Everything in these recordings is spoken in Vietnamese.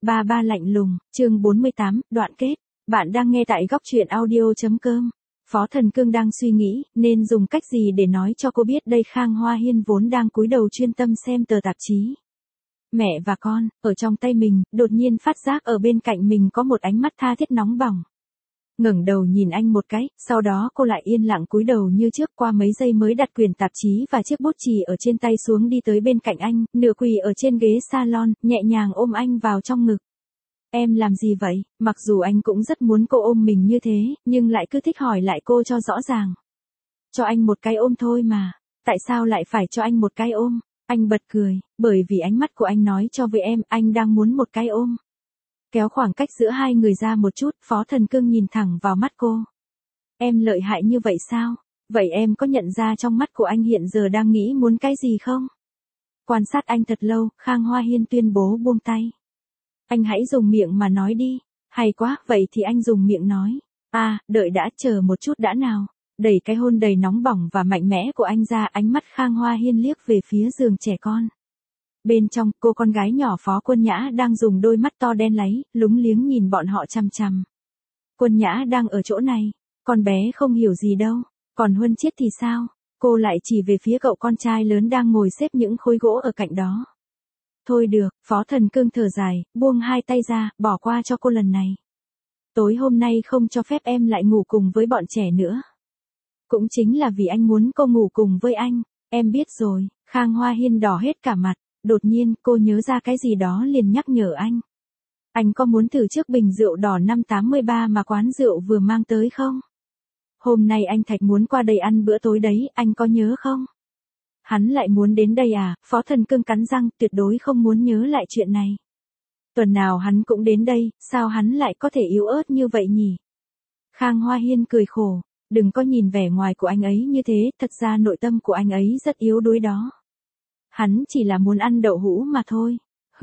Ba ba lạnh lùng, chương 48, đoạn kết. Bạn đang nghe tại góc truyện audio.com. Phó Thần Cương đang suy nghĩ, nên dùng cách gì để nói cho cô biết đây. Khang Hoa Hiên vốn đang cúi đầu chuyên tâm xem tờ tạp chí. Mẹ và con, ở trong tay mình, đột nhiên phát giác ở bên cạnh mình có một ánh mắt tha thiết nóng bỏng. Ngẩng đầu nhìn anh một cái, sau đó cô lại yên lặng cúi đầu như trước, qua mấy giây mới đặt quyển tạp chí và chiếc bút chì ở trên tay xuống, đi tới bên cạnh anh, nửa quỳ ở trên ghế salon, nhẹ nhàng ôm anh vào trong ngực. Em làm gì vậy? Mặc dù anh cũng rất muốn cô ôm mình như thế, nhưng lại cứ thích hỏi lại cô cho rõ ràng. Cho anh một cái ôm thôi mà. Tại sao lại phải cho anh một cái ôm? Anh bật cười, bởi vì ánh mắt của anh nói cho với em, anh đang muốn một cái ôm. Kéo khoảng cách giữa hai người ra một chút, Phó Thần Cương nhìn thẳng vào mắt cô. Em lợi hại như vậy sao? Vậy em có nhận ra trong mắt của anh hiện giờ đang nghĩ muốn cái gì không? Quan sát anh thật lâu, Khang Hoa Hiên tuyên bố buông tay. Anh hãy dùng miệng mà nói đi. Hay quá, vậy thì anh dùng miệng nói. Đợi đã, chờ một chút đã nào. Đẩy cái hôn đầy nóng bỏng và mạnh mẽ của anh ra, ánh mắt Khang Hoa Hiên liếc về phía giường trẻ con. Bên trong, cô con gái nhỏ Phó Quân Nhã đang dùng đôi mắt to đen láy, lúng liếng nhìn bọn họ chằm chằm. Quân Nhã đang ở chỗ này, con bé không hiểu gì đâu, còn Huân Chiết thì sao? Cô lại chỉ về phía cậu con trai lớn đang ngồi xếp những khối gỗ ở cạnh đó. Thôi được, Phó Thần Cương thở dài, buông hai tay ra, bỏ qua cho cô lần này. Tối hôm nay không cho phép em lại ngủ cùng với bọn trẻ nữa. Cũng chính là vì anh muốn cô ngủ cùng với anh, em biết rồi. Khang Hoa Hiên đỏ hết cả mặt. Đột nhiên, cô nhớ ra cái gì đó liền nhắc nhở anh. Anh có muốn thử chiếc bình rượu đỏ năm 83 mà quán rượu vừa mang tới không? Hôm nay anh Thạch muốn qua đây ăn bữa tối đấy, anh có nhớ không? Hắn lại muốn đến đây à? Phó Thần Cương cắn răng, tuyệt đối không muốn nhớ lại chuyện này. Tuần nào hắn cũng đến đây, sao hắn lại có thể yếu ớt như vậy nhỉ? Khang Hoa Hiên cười khổ, đừng có nhìn vẻ ngoài của anh ấy như thế, thật ra nội tâm của anh ấy rất yếu đuối đó. Hắn chỉ là muốn ăn đậu hũ mà thôi.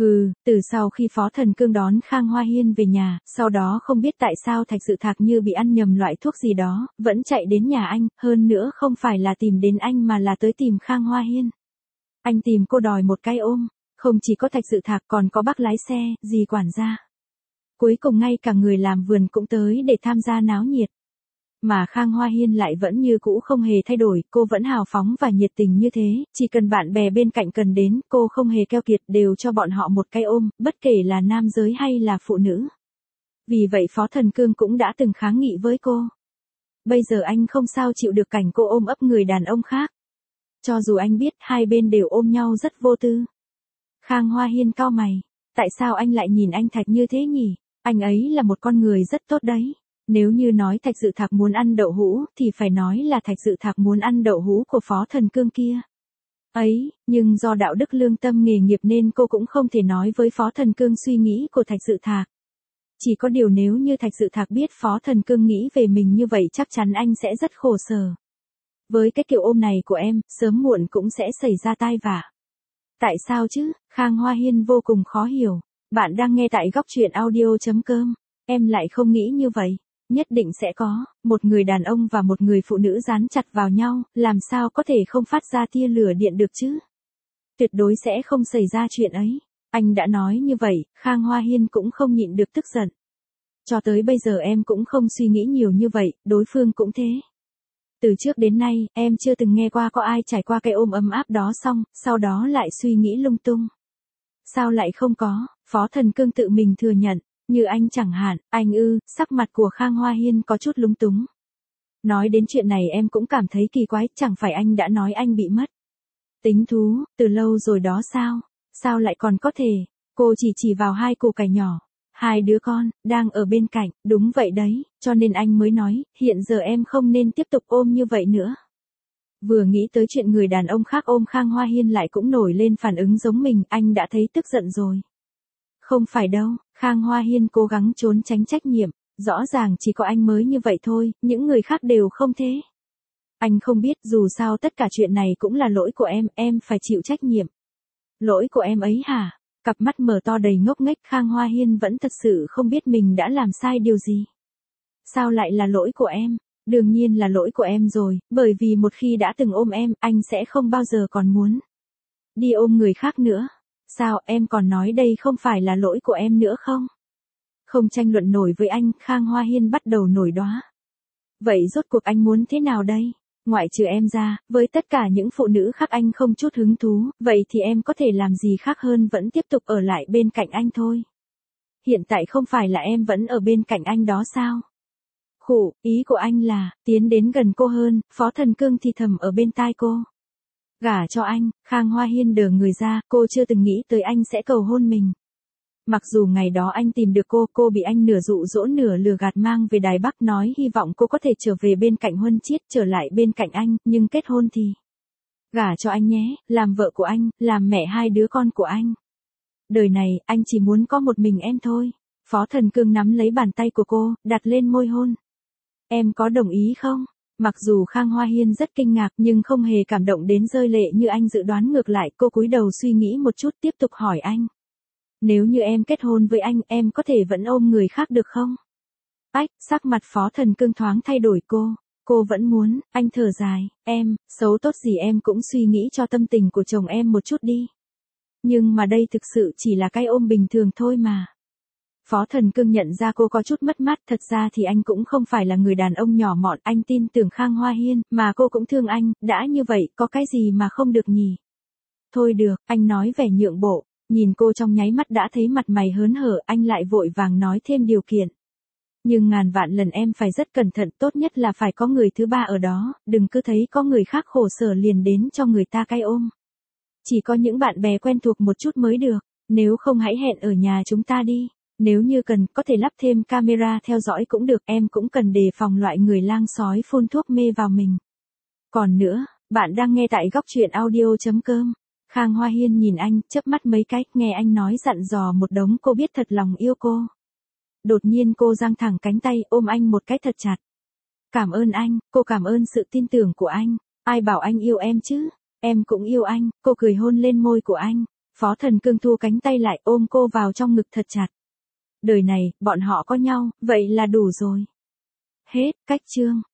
Từ sau khi Phó Thần Cương đón Khang Hoa Hiên về nhà, sau đó không biết tại sao Thạch Dự Thạc như bị ăn nhầm loại thuốc gì đó, vẫn chạy đến nhà anh, hơn nữa không phải là tìm đến anh mà là tới tìm Khang Hoa Hiên. Anh tìm cô đòi một cái ôm, không chỉ có Thạch Dự Thạc còn có bác lái xe, dì quản gia. Cuối cùng ngay cả người làm vườn cũng tới để tham gia náo nhiệt. Mà Khang Hoa Hiên lại vẫn như cũ không hề thay đổi, cô vẫn hào phóng và nhiệt tình như thế, chỉ cần bạn bè bên cạnh cần đến, cô không hề keo kiệt, đều cho bọn họ một cái ôm, bất kể là nam giới hay là phụ nữ. Vì vậy Phó Thần Cương cũng đã từng kháng nghị với cô. Bây giờ anh không sao chịu được cảnh cô ôm ấp người đàn ông khác. Cho dù anh biết hai bên đều ôm nhau rất vô tư. Khang Hoa Hiên cau mày, tại sao anh lại nhìn anh Thạch như thế nhỉ? Anh ấy là một con người rất tốt đấy. Nếu như nói Thạch Dự Thạc muốn ăn đậu hũ, thì phải nói là Thạch Dự Thạc muốn ăn đậu hũ của Phó Thần Cương kia. Nhưng do đạo đức lương tâm nghề nghiệp nên cô cũng không thể nói với Phó Thần Cương suy nghĩ của Thạch Dự Thạc. Chỉ có điều nếu như Thạch Dự Thạc biết Phó Thần Cương nghĩ về mình như vậy chắc chắn anh sẽ rất khổ sở. Với cái kiểu ôm này của em, sớm muộn cũng sẽ xảy ra tai vạ. Tại sao chứ? Khang Hoa Hiên vô cùng khó hiểu. Bạn đang nghe tại góc truyện audio.com. Em lại không nghĩ như vậy. Nhất định sẽ có, một người đàn ông và một người phụ nữ dán chặt vào nhau, làm sao có thể không phát ra tia lửa điện được chứ? Tuyệt đối sẽ không xảy ra chuyện ấy. Anh đã nói như vậy, Khang Hoa Hiên cũng không nhịn được tức giận. Cho tới bây giờ em cũng không suy nghĩ nhiều như vậy, đối phương cũng thế. Từ trước đến nay, em chưa từng nghe qua có ai trải qua cái ôm ấm áp đó xong, sau đó lại suy nghĩ lung tung. Sao lại không có? Phó Thần Cương tự mình thừa nhận. Như anh chẳng hạn, sắc mặt của Khang Hoa Hiên có chút lúng túng. Nói đến chuyện này em cũng cảm thấy kỳ quái, chẳng phải anh đã nói anh bị mất tính thú, từ lâu rồi đó sao? Sao lại còn có thể? Cô chỉ vào hai củ cải nhỏ, hai đứa con, đang ở bên cạnh, đúng vậy đấy, cho nên anh mới nói, hiện giờ em không nên tiếp tục ôm như vậy nữa. Vừa nghĩ tới chuyện người đàn ông khác ôm Khang Hoa Hiên lại cũng nổi lên phản ứng giống mình, anh đã thấy tức giận rồi. Không phải đâu, Khang Hoa Hiên cố gắng trốn tránh trách nhiệm, rõ ràng chỉ có anh mới như vậy thôi, những người khác đều không thế. Anh không biết, dù sao tất cả chuyện này cũng là lỗi của em phải chịu trách nhiệm. Lỗi của em ấy hả? Cặp mắt mở to đầy ngốc nghếch, Khang Hoa Hiên vẫn thật sự không biết mình đã làm sai điều gì. Sao lại là lỗi của em? Đương nhiên là lỗi của em rồi, bởi vì một khi đã từng ôm em, anh sẽ không bao giờ còn muốn đi ôm người khác nữa. Sao em còn nói đây không phải là lỗi của em nữa không? Không tranh luận nổi với anh, Khang Hoa Hiên bắt đầu nổi đoá. Vậy rốt cuộc anh muốn thế nào đây? Ngoại trừ em ra, với tất cả những phụ nữ khác anh không chút hứng thú, vậy thì em có thể làm gì khác hơn vẫn tiếp tục ở lại bên cạnh anh thôi. Hiện tại không phải là em vẫn ở bên cạnh anh đó sao? Khụ, ý của anh là, tiến đến gần cô hơn, Phó Thần Cương thì thầm ở bên tai cô. Gả cho anh, Khang Hoa Hiên đờ người ra, cô chưa từng nghĩ tới anh sẽ cầu hôn mình. Mặc dù ngày đó anh tìm được cô bị anh nửa dụ dỗ nửa lừa gạt mang về Đài Bắc nói hy vọng cô có thể trở về bên cạnh Huân Chiết, trở lại bên cạnh anh, nhưng kết hôn thì. Gả cho anh nhé, làm vợ của anh, làm mẹ hai đứa con của anh. Đời này, anh chỉ muốn có một mình em thôi. Phó Thần Cương nắm lấy bàn tay của cô, đặt lên môi hôn. Em có đồng ý không? Mặc dù Khang Hoa Hiên rất kinh ngạc nhưng không hề cảm động đến rơi lệ như anh dự đoán, ngược lại cô cúi đầu suy nghĩ một chút tiếp tục hỏi anh. Nếu như em kết hôn với anh, em có thể vẫn ôm người khác được không? Ách, sắc mặt Phó Thần Cương thoáng thay đổi cô vẫn muốn, anh thở dài, em, xấu tốt gì em cũng suy nghĩ cho tâm tình của chồng em một chút đi. Nhưng mà đây thực sự chỉ là cái ôm bình thường thôi mà. Phó Thần Cương nhận ra cô có chút mất mát, thật ra thì anh cũng không phải là người đàn ông nhỏ mọn, anh tin tưởng Khang Hoa Hiên, mà cô cũng thương anh, đã như vậy, có cái gì mà không được nhỉ? Thôi được, anh nói vẻ nhượng bộ, nhìn cô trong nháy mắt đã thấy mặt mày hớn hở, anh lại vội vàng nói thêm điều kiện. Nhưng ngàn vạn lần em phải rất cẩn thận, tốt nhất là phải có người thứ ba ở đó, đừng cứ thấy có người khác khổ sở liền đến cho người ta cay ôm. Chỉ có những bạn bè quen thuộc một chút mới được, nếu không hãy hẹn ở nhà chúng ta đi. Nếu như cần, có thể lắp thêm camera theo dõi cũng được, em cũng cần đề phòng loại người lang sói phun thuốc mê vào mình. Còn nữa, bạn đang nghe tại góc truyện audio.com. Khang Hoa Hiên nhìn anh, chớp mắt mấy cái, nghe anh nói dặn dò một đống, cô biết thật lòng yêu cô. Đột nhiên cô giang thẳng cánh tay, ôm anh một cái thật chặt. Cảm ơn anh, cô cảm ơn sự tin tưởng của anh. Ai bảo anh yêu em chứ? Em cũng yêu anh, cô cười hôn lên môi của anh. Phó Thần Cương thu cánh tay lại, ôm cô vào trong ngực thật chặt. Đời này, bọn họ có nhau, vậy là đủ rồi. Hết, cách chương.